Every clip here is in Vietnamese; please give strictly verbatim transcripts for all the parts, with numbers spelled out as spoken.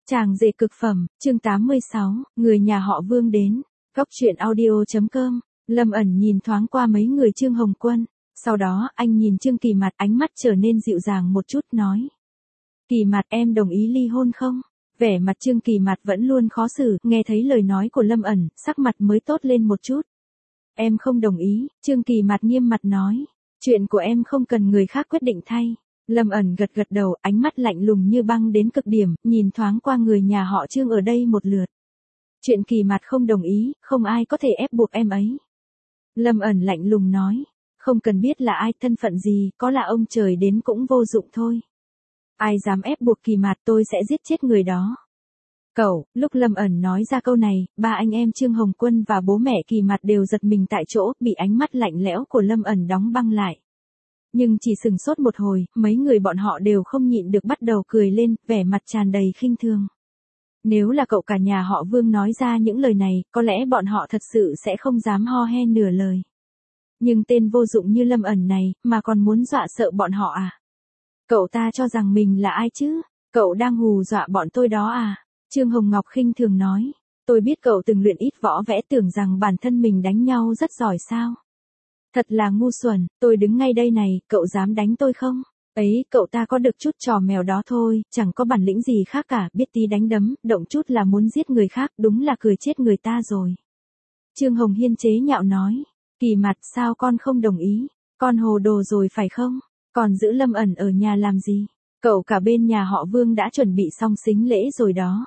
Chàng rể cực phẩm, chương tám mươi sáu, người nhà họ Vương đến. Góc truyện audio chấm com. Lâm ẩn nhìn thoáng qua mấy người Trương Hồng Quân. Sau đó, anh nhìn Trương Kỳ Mạt, ánh mắt trở nên dịu dàng một chút, nói. Kỳ Mạt, em đồng ý ly hôn không? Vẻ mặt Trương Kỳ Mạt vẫn luôn khó xử, nghe thấy lời nói của Lâm ẩn, sắc mặt mới tốt lên một chút. Em không đồng ý, Trương Kỳ Mạt nghiêm mặt nói. Chuyện của em không cần người khác quyết định thay. Lâm ẩn gật gật đầu, ánh mắt lạnh lùng như băng đến cực điểm, nhìn thoáng qua người nhà họ Trương ở đây một lượt. Chuyện Kỳ Mạt không đồng ý, không ai có thể ép buộc em ấy. Lâm ẩn lạnh lùng nói, không cần biết là ai, thân phận gì, có là ông trời đến cũng vô dụng thôi. Ai dám ép buộc Kỳ Mạt, tôi sẽ giết chết người đó. Cậu, lúc Lâm ẩn nói ra câu này, ba anh em Trương Hồng Quân và bố mẹ Kỳ Mạt đều giật mình tại chỗ, bị ánh mắt lạnh lẽo của Lâm ẩn đóng băng lại. Nhưng chỉ sừng sốt một hồi, mấy người bọn họ đều không nhịn được bắt đầu cười lên, vẻ mặt tràn đầy khinh thường. Nếu là cậu cả nhà họ Vương nói ra những lời này, có lẽ bọn họ thật sự sẽ không dám ho he nửa lời. Nhưng tên vô dụng như Lâm ẩn này, mà còn muốn dọa sợ bọn họ à? Cậu ta cho rằng mình là ai chứ? Cậu đang hù dọa bọn tôi đó à? Trương Hồng Ngọc khinh thường nói. Tôi biết cậu từng luyện ít võ vẽ, tưởng rằng bản thân mình đánh nhau rất giỏi sao? Thật là ngu xuẩn, tôi đứng ngay đây này, cậu dám đánh tôi không? Ấy, cậu ta có được chút trò mèo đó thôi, chẳng có bản lĩnh gì khác cả, biết tí đánh đấm, động chút là muốn giết người khác, đúng là cười chết người ta rồi. Trương Hồng Hiên chế nhạo nói, Kỳ Mạt, sao con không đồng ý? Con hồ đồ rồi phải không? Còn giữ Lâm ẩn ở nhà làm gì? Cậu cả bên nhà họ Vương đã chuẩn bị xong sính lễ rồi đó.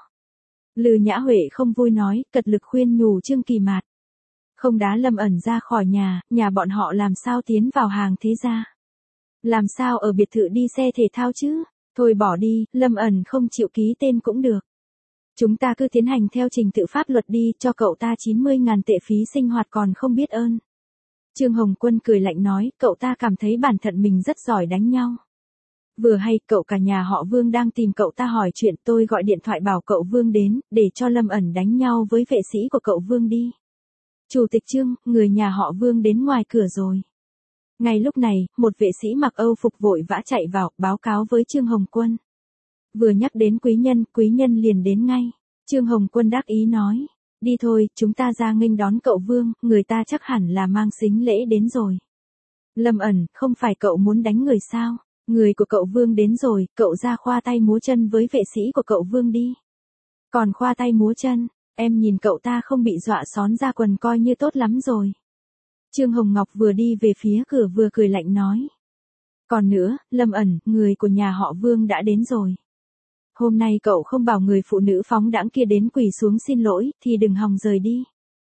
Lư Nhã Huệ không vui nói, cật lực khuyên nhủ Trương Kỳ Mạt. Không đá Lâm ẩn ra khỏi nhà, nhà bọn họ làm sao tiến vào hàng thế gia? Làm sao ở biệt thự đi xe thể thao chứ? Thôi bỏ đi, Lâm ẩn không chịu ký tên cũng được. Chúng ta cứ tiến hành theo trình tự pháp luật đi, cho cậu ta chín mươi ngàn tệ phí sinh hoạt còn không biết ơn. Trương Hồng Quân cười lạnh nói, cậu ta cảm thấy bản thân mình rất giỏi đánh nhau. Vừa hay, cậu cả nhà họ Vương đang tìm cậu ta hỏi chuyện, tôi gọi điện thoại bảo cậu Vương đến, để cho Lâm ẩn đánh nhau với vệ sĩ của cậu Vương đi. Chủ tịch Trương, người nhà họ Vương đến ngoài cửa rồi. Ngay lúc này, một vệ sĩ mặc Âu phục vội vã chạy vào, báo cáo với Trương Hồng Quân. Vừa nhắc đến quý nhân, quý nhân liền đến ngay. Trương Hồng Quân đắc ý nói, đi thôi, chúng ta ra nghênh đón cậu Vương, người ta chắc hẳn là mang sính lễ đến rồi. Lâm ẩn, không phải cậu muốn đánh người sao? Người của cậu Vương đến rồi, cậu ra khoa tay múa chân với vệ sĩ của cậu Vương đi. Còn khoa tay múa chân, em nhìn cậu ta không bị dọa xón ra quần coi như tốt lắm rồi. Trương Hồng Ngọc vừa đi về phía cửa vừa cười lạnh nói. Còn nữa, Lâm ẩn, người của nhà họ Vương đã đến rồi. Hôm nay cậu không bảo người phụ nữ phóng đãng kia đến quỳ xuống xin lỗi, thì đừng hòng rời đi.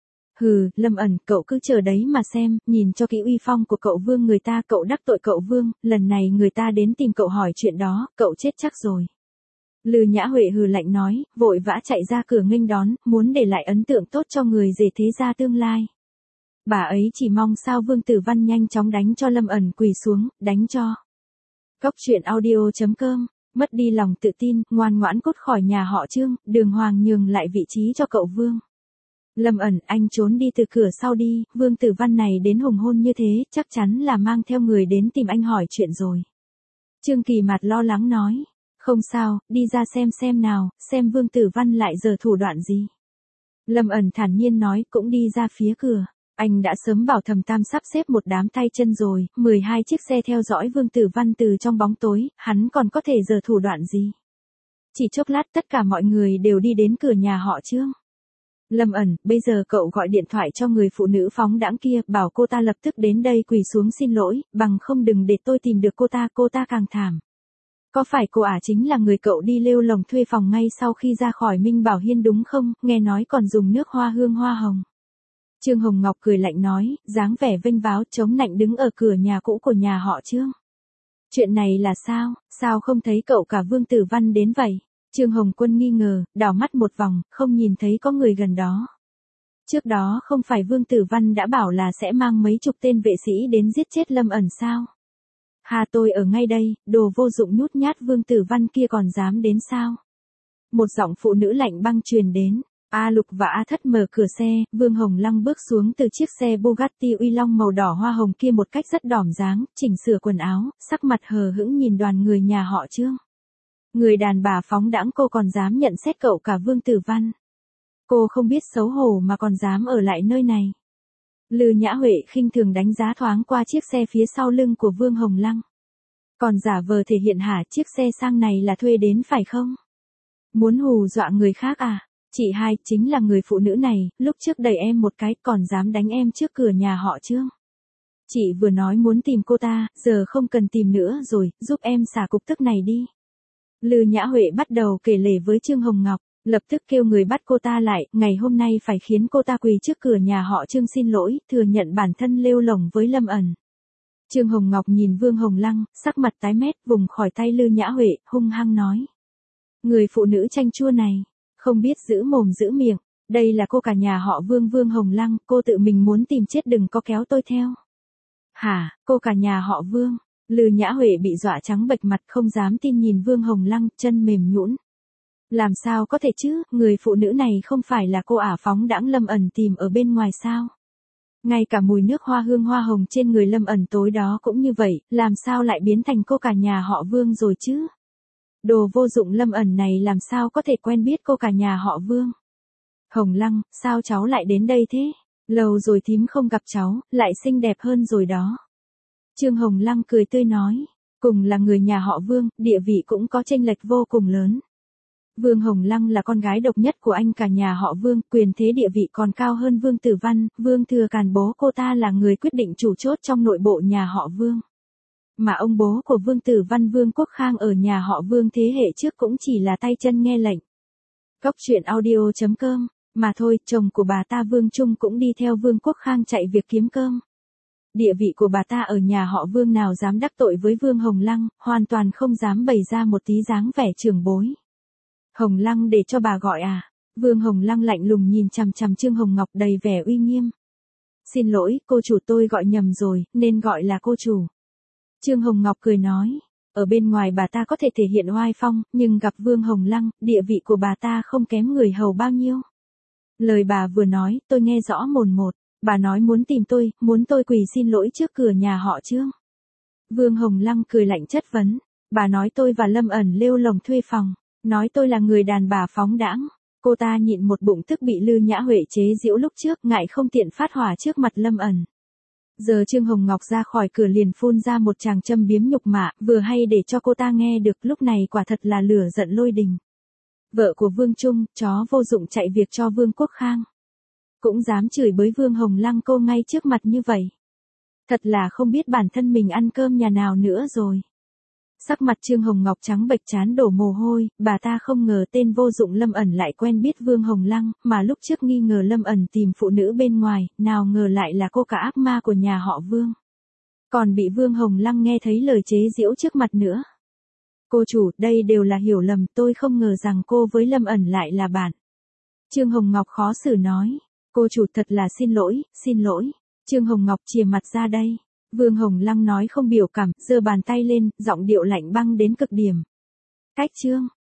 Hừ, Lâm ẩn, cậu cứ chờ đấy mà xem, nhìn cho kỹ uy phong của cậu Vương, người ta, cậu đắc tội cậu Vương, lần này người ta đến tìm cậu hỏi chuyện đó, cậu chết chắc rồi. Lư Nhã Huệ hừ lạnh nói, vội vã chạy ra cửa nghênh đón, muốn để lại ấn tượng tốt cho người rể thế gia tương lai. Bà ấy chỉ mong sao Vương Tử Văn nhanh chóng đánh cho Lâm ẩn quỳ xuống, đánh cho. Góc truyện audio chấm com, mất đi lòng tự tin, ngoan ngoãn cút khỏi nhà họ Trương, đường hoàng nhường lại vị trí cho cậu Vương. Lâm ẩn, anh trốn đi từ cửa sau đi, Vương Tử Văn này đến hùng hôn như thế, chắc chắn là mang theo người đến tìm anh hỏi chuyện rồi. Trương Kỳ Mạt lo lắng nói, không sao, đi ra xem xem nào, xem Vương Tử Văn lại giở thủ đoạn gì. Lâm ẩn thản nhiên nói, cũng đi ra phía cửa. Anh đã sớm bảo Thẩm Tam sắp xếp một đám tay chân rồi, mười hai chiếc xe theo dõi Vương Tử Văn từ trong bóng tối, hắn còn có thể giở thủ đoạn gì. Chỉ chốc lát tất cả mọi người đều đi đến cửa nhà họ Trương. Lâm ẩn, bây giờ cậu gọi điện thoại cho người phụ nữ phóng đãng kia, bảo cô ta lập tức đến đây quỳ xuống xin lỗi, bằng không đừng để tôi tìm được cô ta, cô ta càng thảm. Có phải cô ả chính là người cậu đi lêu lồng thuê phòng ngay sau khi ra khỏi Minh Bảo Hiên đúng không, nghe nói còn dùng nước hoa hương hoa hồng. Trương Hồng Ngọc cười lạnh nói, dáng vẻ vênh váo chống nạnh đứng ở cửa nhà cũ của nhà họ Trương. Chuyện này là sao, sao không thấy cậu cả Vương Tử Văn đến vậy? Trương Hồng Quân nghi ngờ, đảo mắt một vòng, không nhìn thấy có người gần đó. Trước đó không phải Vương Tử Văn đã bảo là sẽ mang mấy chục tên vệ sĩ đến giết chết Lâm ẩn sao? Hà, tôi ở ngay đây, đồ vô dụng nhút nhát Vương Tử Văn kia còn dám đến sao? Một giọng phụ nữ lạnh băng truyền đến. A Lục và A Thất mở cửa xe, Vương Hồng Lăng bước xuống từ chiếc xe Bugatti Uy Long màu đỏ hoa hồng kia một cách rất đỏm dáng, chỉnh sửa quần áo, sắc mặt hờ hững nhìn đoàn người nhà họ Trương. Người đàn bà phóng đãng, cô còn dám nhận xét cậu cả Vương Tử Văn. Cô không biết xấu hổ mà còn dám ở lại nơi này. Lư Nhã Huệ khinh thường đánh giá thoáng qua chiếc xe phía sau lưng của Vương Hồng Lăng. Còn giả vờ thể hiện hả, chiếc xe sang này là thuê đến phải không? Muốn hù dọa người khác à? Chị hai chính là người phụ nữ này, lúc trước đẩy em một cái còn dám đánh em trước cửa nhà họ Trương. Chị vừa nói muốn tìm cô ta, giờ không cần tìm nữa rồi, giúp em xả cục tức này đi. Lư Nhã Huệ bắt đầu kể lể với Trương Hồng Ngọc, lập tức kêu người bắt cô ta lại, ngày hôm nay phải khiến cô ta quỳ trước cửa nhà họ Trương xin lỗi, thừa nhận bản thân lêu lổng với Lâm ẩn. Trương Hồng Ngọc nhìn Vương Hồng Lăng, sắc mặt tái mét, vùng khỏi tay Lư Nhã Huệ, hung hăng nói. Người phụ nữ chanh chua này, không biết giữ mồm giữ miệng, đây là cô cả nhà họ Vương Vương Hồng Lăng, cô tự mình muốn tìm chết đừng có kéo tôi theo. Hả, cô cả nhà họ Vương? Lư Nhã Huệ bị dọa trắng bệch mặt, không dám tin nhìn Vương Hồng Lăng, chân mềm nhũn. Làm sao có thể chứ, người phụ nữ này không phải là cô ả phóng đãng Lâm ẩn tìm ở bên ngoài sao? Ngay cả mùi nước hoa hương hoa hồng trên người Lâm ẩn tối đó cũng như vậy, làm sao lại biến thành cô cả nhà họ Vương rồi chứ? Đồ vô dụng Lâm ẩn này làm sao có thể quen biết cô cả nhà họ Vương? Hồng Lăng, sao cháu lại đến đây thế? Lâu rồi thím không gặp cháu, lại xinh đẹp hơn rồi đó. Trương Hồng Lăng cười tươi nói, cùng là người nhà họ Vương, địa vị cũng có chênh lệch vô cùng lớn. Vương Hồng Lăng là con gái độc nhất của anh cả nhà họ Vương, quyền thế địa vị còn cao hơn Vương Tử Văn, Vương Thừa Càn bố cô ta là người quyết định chủ chốt trong nội bộ nhà họ Vương. Mà ông bố của Vương Tử Văn Vương Quốc Khang ở nhà họ Vương thế hệ trước cũng chỉ là tay chân nghe lệnh. Cóc truyện audio chấm com, mà thôi, chồng của bà ta Vương Trung cũng đi theo Vương Quốc Khang chạy việc kiếm cơm. Địa vị của bà ta ở nhà họ Vương nào dám đắc tội với Vương Hồng Lăng, hoàn toàn không dám bày ra một tí dáng vẻ trưởng bối. Hồng Lăng để cho bà gọi à? Vương Hồng Lăng lạnh lùng nhìn chằm chằm Trương Hồng Ngọc đầy vẻ uy nghiêm. Xin lỗi, cô chủ tôi gọi nhầm rồi, nên gọi là cô chủ. Trương Hồng Ngọc cười nói, ở bên ngoài bà ta có thể thể hiện oai phong, nhưng gặp Vương Hồng Lăng, địa vị của bà ta không kém người hầu bao nhiêu. Lời bà vừa nói, tôi nghe rõ mồn một, bà nói muốn tìm tôi, muốn tôi quỳ xin lỗi trước cửa nhà họ Trương. Vương Hồng Lăng cười lạnh chất vấn, bà nói tôi và Lâm ẩn lêu lồng thuê phòng. Nói tôi là người đàn bà phóng đãng. Cô ta nhịn một bụng tức bị Lư Nhã Huệ chế giễu lúc trước, ngại không tiện phát hỏa trước mặt Lâm ẩn. Giờ Trương Hồng Ngọc ra khỏi cửa liền phun ra một tràng châm biếm nhục mạ, vừa hay để cho cô ta nghe được, lúc này quả thật là lửa giận lôi đình. Vợ của Vương Trung, chó vô dụng chạy việc cho Vương Quốc Khang. Cũng dám chửi bới Vương Hồng Lăng cô ngay trước mặt như vậy. Thật là không biết bản thân mình ăn cơm nhà nào nữa rồi. Sắc mặt Trương Hồng Ngọc trắng bệch chán đổ mồ hôi, bà ta không ngờ tên vô dụng Lâm ẩn lại quen biết Vương Hồng Lăng, mà lúc trước nghi ngờ Lâm ẩn tìm phụ nữ bên ngoài, nào ngờ lại là cô cả ác ma của nhà họ Vương. Còn bị Vương Hồng Lăng nghe thấy lời chế giễu trước mặt nữa. Cô chủ, đây đều là hiểu lầm, tôi không ngờ rằng cô với Lâm ẩn lại là bạn. Trương Hồng Ngọc khó xử nói, cô chủ thật là xin lỗi, xin lỗi. Trương Hồng Ngọc chìa mặt ra đây. Vương Hồng Lăng nói không biểu cảm, giơ bàn tay lên, giọng điệu lạnh băng đến cực điểm. Cách Trương,